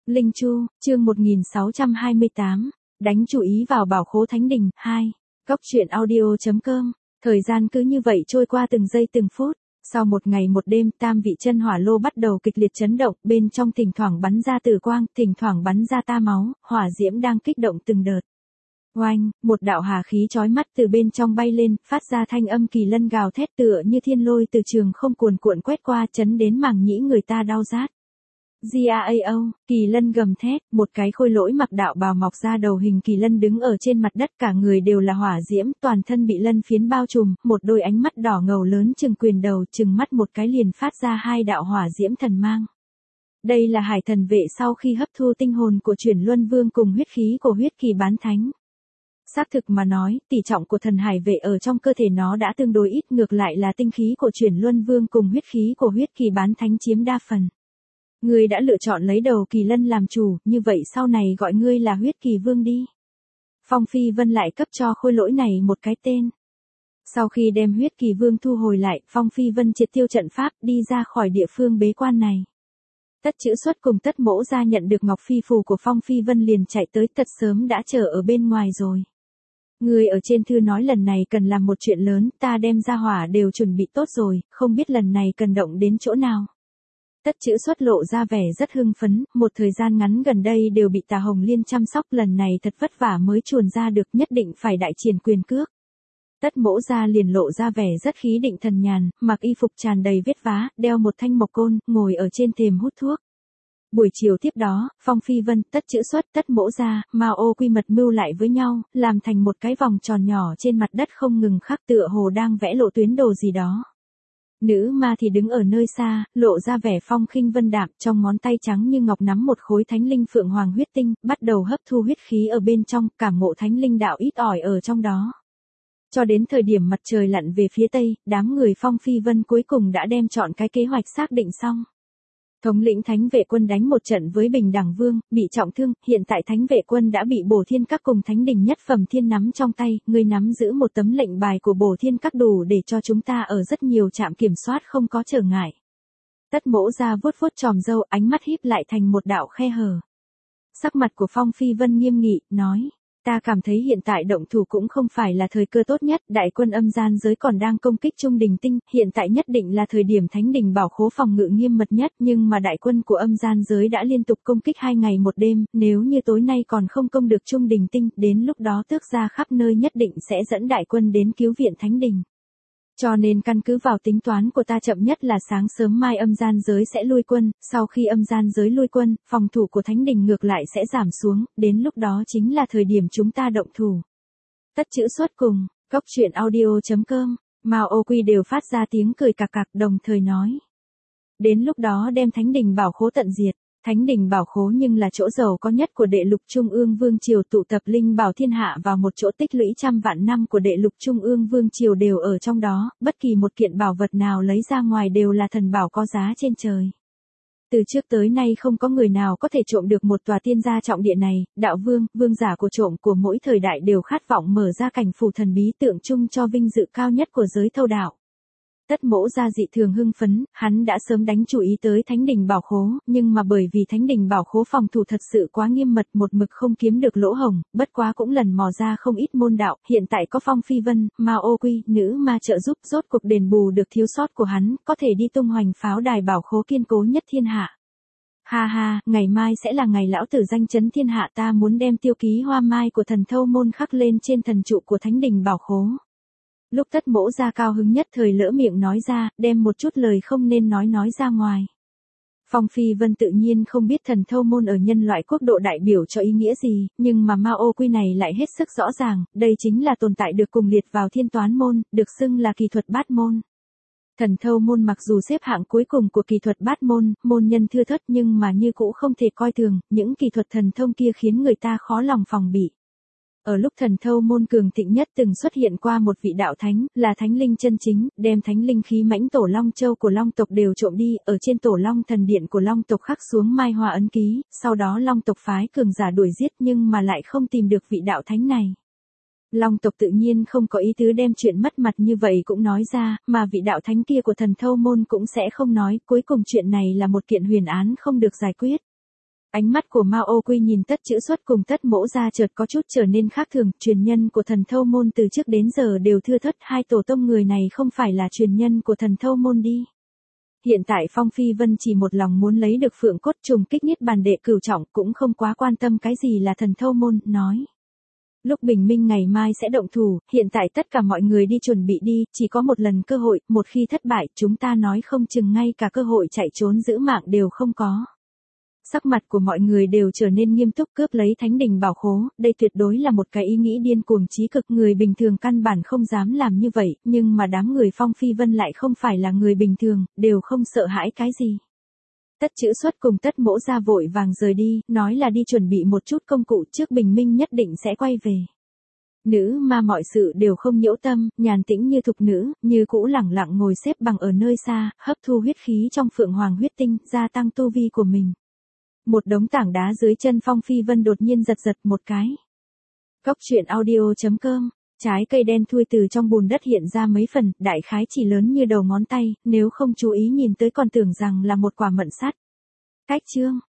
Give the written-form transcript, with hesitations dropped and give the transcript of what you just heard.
Linh Chu, chương 1628, đánh chú ý vào bảo khố Thánh Đình, 2. Góc truyện audio.com. Thời gian cứ như vậy trôi qua từng giây từng phút. Sau một ngày một đêm, tam vị chân hỏa lô bắt đầu kịch liệt chấn động, bên trong thỉnh thoảng bắn ra tử quang, thỉnh thoảng bắn ra ta máu, hỏa diễm đang kích động từng đợt. Oanh, một đạo hà khí chói mắt từ bên trong bay lên, phát ra thanh âm kỳ lân gào thét tựa như thiên lôi từ trường không cuồn cuộn quét qua, chấn đến màng nhĩ người ta đau rát. Giao, kỳ lân gầm thét, một cái khôi lỗi mặc đạo bào mọc ra đầu hình kỳ lân đứng ở trên mặt đất, cả người đều là hỏa diễm, toàn thân bị lân phiến bao trùm, một đôi ánh mắt đỏ ngầu lớn chừng quyền đầu, chừng mắt một cái liền phát ra hai đạo hỏa diễm thần mang. Đây là hải thần vệ sau khi hấp thu tinh hồn của Chuyển Luân Vương cùng huyết khí của huyết kỳ bán thánh. Xác thực mà nói, tỷ trọng của thần hải vệ ở trong cơ thể nó đã tương đối ít, ngược lại là tinh khí của Chuyển Luân Vương cùng huyết khí của huyết kỳ bán thánh chiếm đa phần. Ngươi đã lựa chọn lấy đầu kỳ lân làm chủ, như vậy sau này gọi ngươi là huyết kỳ vương đi. Phong Phi Vân lại cấp cho khôi lỗi này một cái tên. Sau khi đem huyết kỳ vương thu hồi lại, Phong Phi Vân triệt tiêu trận pháp, đi ra khỏi địa phương bế quan này. Tất Chữ Xuất cùng Tất Mỗ Gia nhận được ngọc phi phù của Phong Phi Vân liền chạy tới, thật sớm đã chờ ở bên ngoài rồi. Người ở trên thư nói lần này cần làm một chuyện lớn, ta đem ra hỏa đều chuẩn bị tốt rồi, không biết lần này cần động đến chỗ nào. Tất Chữ Xuất lộ ra vẻ rất hưng phấn, một thời gian ngắn gần đây đều bị Tà Hồng Liên chăm sóc, lần này thật vất vả mới chuồn ra được, nhất định phải đại triển quyền cước. Tất Mỗ Gia liền lộ ra vẻ rất khí định thần nhàn, mặc y phục tràn đầy vết vá, đeo một thanh mộc côn, ngồi ở trên thềm hút thuốc. Buổi chiều tiếp đó, Phong Phi Vân, Tất Chữ Xuất, Tất Mỗ Gia, Mao Quy mật mưu lại với nhau, làm thành một cái vòng tròn nhỏ trên mặt đất không ngừng khắc tựa hồ đang vẽ lộ tuyến đồ gì đó. Nữ ma thì đứng ở nơi xa, lộ ra vẻ phong khinh vân đạm, trong ngón tay trắng như ngọc nắm một khối thánh linh phượng hoàng huyết tinh, bắt đầu hấp thu huyết khí ở bên trong, cảm ngộ thánh linh đạo ít ỏi ở trong đó. Cho đến thời điểm mặt trời lặn về phía tây, đám người Phong Phi Vân cuối cùng đã đem chọn cái kế hoạch xác định xong. Thống lĩnh Thánh Vệ Quân đánh một trận với Bình Đẳng Vương, bị trọng thương, hiện tại Thánh Vệ Quân đã bị Bổ Thiên Các cùng Thánh Đình nhất phẩm thiên nắm trong tay, người nắm giữ một tấm lệnh bài của Bổ Thiên Các đủ để cho chúng ta ở rất nhiều trạm kiểm soát không có trở ngại. Tất Mỗ Gia vuốt vuốt tròm râu, ánh mắt híp lại thành một đạo khe hở. Sắc mặt của Phong Phi Vân nghiêm nghị, nói. Ta cảm thấy hiện tại động thủ cũng không phải là thời cơ tốt nhất, đại quân âm gian giới còn đang công kích Trung Đình Tinh, hiện tại nhất định là thời điểm Thánh Đình bảo khố phòng ngự nghiêm mật nhất, nhưng mà đại quân của âm gian giới đã liên tục công kích 2 ngày một đêm, nếu như tối nay còn không công được Trung Đình Tinh, đến lúc đó Tước Gia khắp nơi nhất định sẽ dẫn đại quân đến cứu viện Thánh Đình. Cho nên căn cứ vào tính toán của ta chậm nhất là sáng sớm mai âm gian giới sẽ lui quân, sau khi âm gian giới lui quân, phòng thủ của Thánh Đình ngược lại sẽ giảm xuống, đến lúc đó chính là thời điểm chúng ta động thủ. Tất Chữ Xuất cùng, góc truyện audio.com, Mao Quy đều phát ra tiếng cười cạc cạc đồng thời nói. Đến lúc đó đem Thánh Đình bảo khố tận diệt. Thánh Đình bảo khố nhưng là chỗ giàu có nhất của đệ lục Trung ương Vương Triều, tụ tập linh bảo thiên hạ vào một chỗ, tích lũy trăm vạn năm của đệ lục Trung ương Vương Triều đều ở trong đó, bất kỳ một kiện bảo vật nào lấy ra ngoài đều là thần bảo có giá trên trời. Từ trước tới nay không có người nào có thể trộm được một tòa tiên gia trọng địa này, đạo vương, vương giả của trộm của mỗi thời đại đều khát vọng mở ra cảnh phủ thần bí tượng trưng cho vinh dự cao nhất của giới thâu đạo. Tất Mỗ Gia dị thường hưng phấn, hắn đã sớm đánh chú ý tới Thánh Đình bảo khố, nhưng mà bởi vì Thánh Đình bảo khố phòng thủ thật sự quá nghiêm mật, một mực không kiếm được lỗ hổng, bất quá cũng lần mò ra không ít môn đạo, hiện tại có Phong Phi Vân, Mao Quy, nữ ma trợ giúp, rốt cuộc đền bù được thiếu sót của hắn, có thể đi tung hoành pháo đài bảo khố kiên cố nhất thiên hạ. Ha ha, ngày mai sẽ là ngày lão tử danh chấn thiên hạ, ta muốn đem tiêu ký hoa mai của thần thâu môn khắc lên trên thần trụ của Thánh Đình bảo khố. Lúc Tất Mỗ Gia cao hứng nhất thời lỡ miệng nói ra, đem một chút lời không nên nói ra ngoài. Phong Phi Vân tự nhiên không biết thần thâu môn ở nhân loại quốc độ đại biểu cho ý nghĩa gì, nhưng mà Mao Quy này lại hết sức rõ ràng, đây chính là tồn tại được cùng liệt vào thiên toán môn, được xưng là kỳ thuật bát môn. Thần thâu môn mặc dù xếp hạng cuối cùng của kỳ thuật bát môn, môn nhân thưa thớt nhưng mà như cũ không thể coi thường, những kỳ thuật thần thông kia khiến người ta khó lòng phòng bị. Ở lúc thần thâu môn cường thịnh nhất từng xuất hiện qua một vị đạo thánh, là thánh linh chân chính, đem thánh linh khí mãnh tổ long châu của long tộc đều trộm đi, ở trên tổ long thần điện của long tộc khắc xuống mai hoa ấn ký, sau đó long tộc phái cường giả đuổi giết nhưng mà lại không tìm được vị đạo thánh này. Long tộc tự nhiên không có ý tứ đem chuyện mất mặt như vậy cũng nói ra, mà vị đạo thánh kia của thần thâu môn cũng sẽ không nói, cuối cùng chuyện này là một kiện huyền án không được giải quyết. Ánh mắt của Mao Quy nhìn Tất Chữ Xuất cùng Tất Mỗ Gia chợt có chút trở nên khác thường, truyền nhân của Thần Thâu môn từ trước đến giờ đều thưa thớt, hai tổ tông người này không phải là truyền nhân của Thần Thâu môn đi. Hiện tại Phong Phi Vân chỉ một lòng muốn lấy được phượng cốt trùng kích niết bàn đệ cửu trọng, cũng không quá quan tâm cái gì là Thần Thâu môn, nói. Lúc bình minh ngày mai sẽ động thủ, hiện tại tất cả mọi người đi chuẩn bị đi, chỉ có một lần cơ hội, một khi thất bại, chúng ta nói không chừng ngay cả cơ hội chạy trốn giữ mạng đều không có. Sắc mặt của mọi người đều trở nên nghiêm túc, cướp lấy thánh đình bảo khố, đây tuyệt đối là một cái ý nghĩ điên cuồng chí cực, người bình thường căn bản không dám làm như vậy, nhưng mà đám người Phong Phi Vân lại không phải là người bình thường, đều không sợ hãi cái gì. Tất Chữ Xuất cùng Tất Mỗ Gia vội vàng rời đi, nói là đi chuẩn bị một chút công cụ, trước bình minh nhất định sẽ quay về. Nữ ma mọi sự đều không nhiễu tâm, nhàn tĩnh như thục nữ, như cũ lẳng lặng ngồi xếp bằng ở nơi xa, hấp thu huyết khí trong Phượng Hoàng huyết tinh, gia tăng tu vi của mình. Một đống tảng đá dưới chân Phong Phi Vân đột nhiên giật giật một cái. Cốc truyện audio.com. Trái cây đen thui từ trong bùn đất hiện ra mấy phần, đại khái chỉ lớn như đầu ngón tay, nếu không chú ý nhìn tới còn tưởng rằng là một quả mận sắt. Cách chương.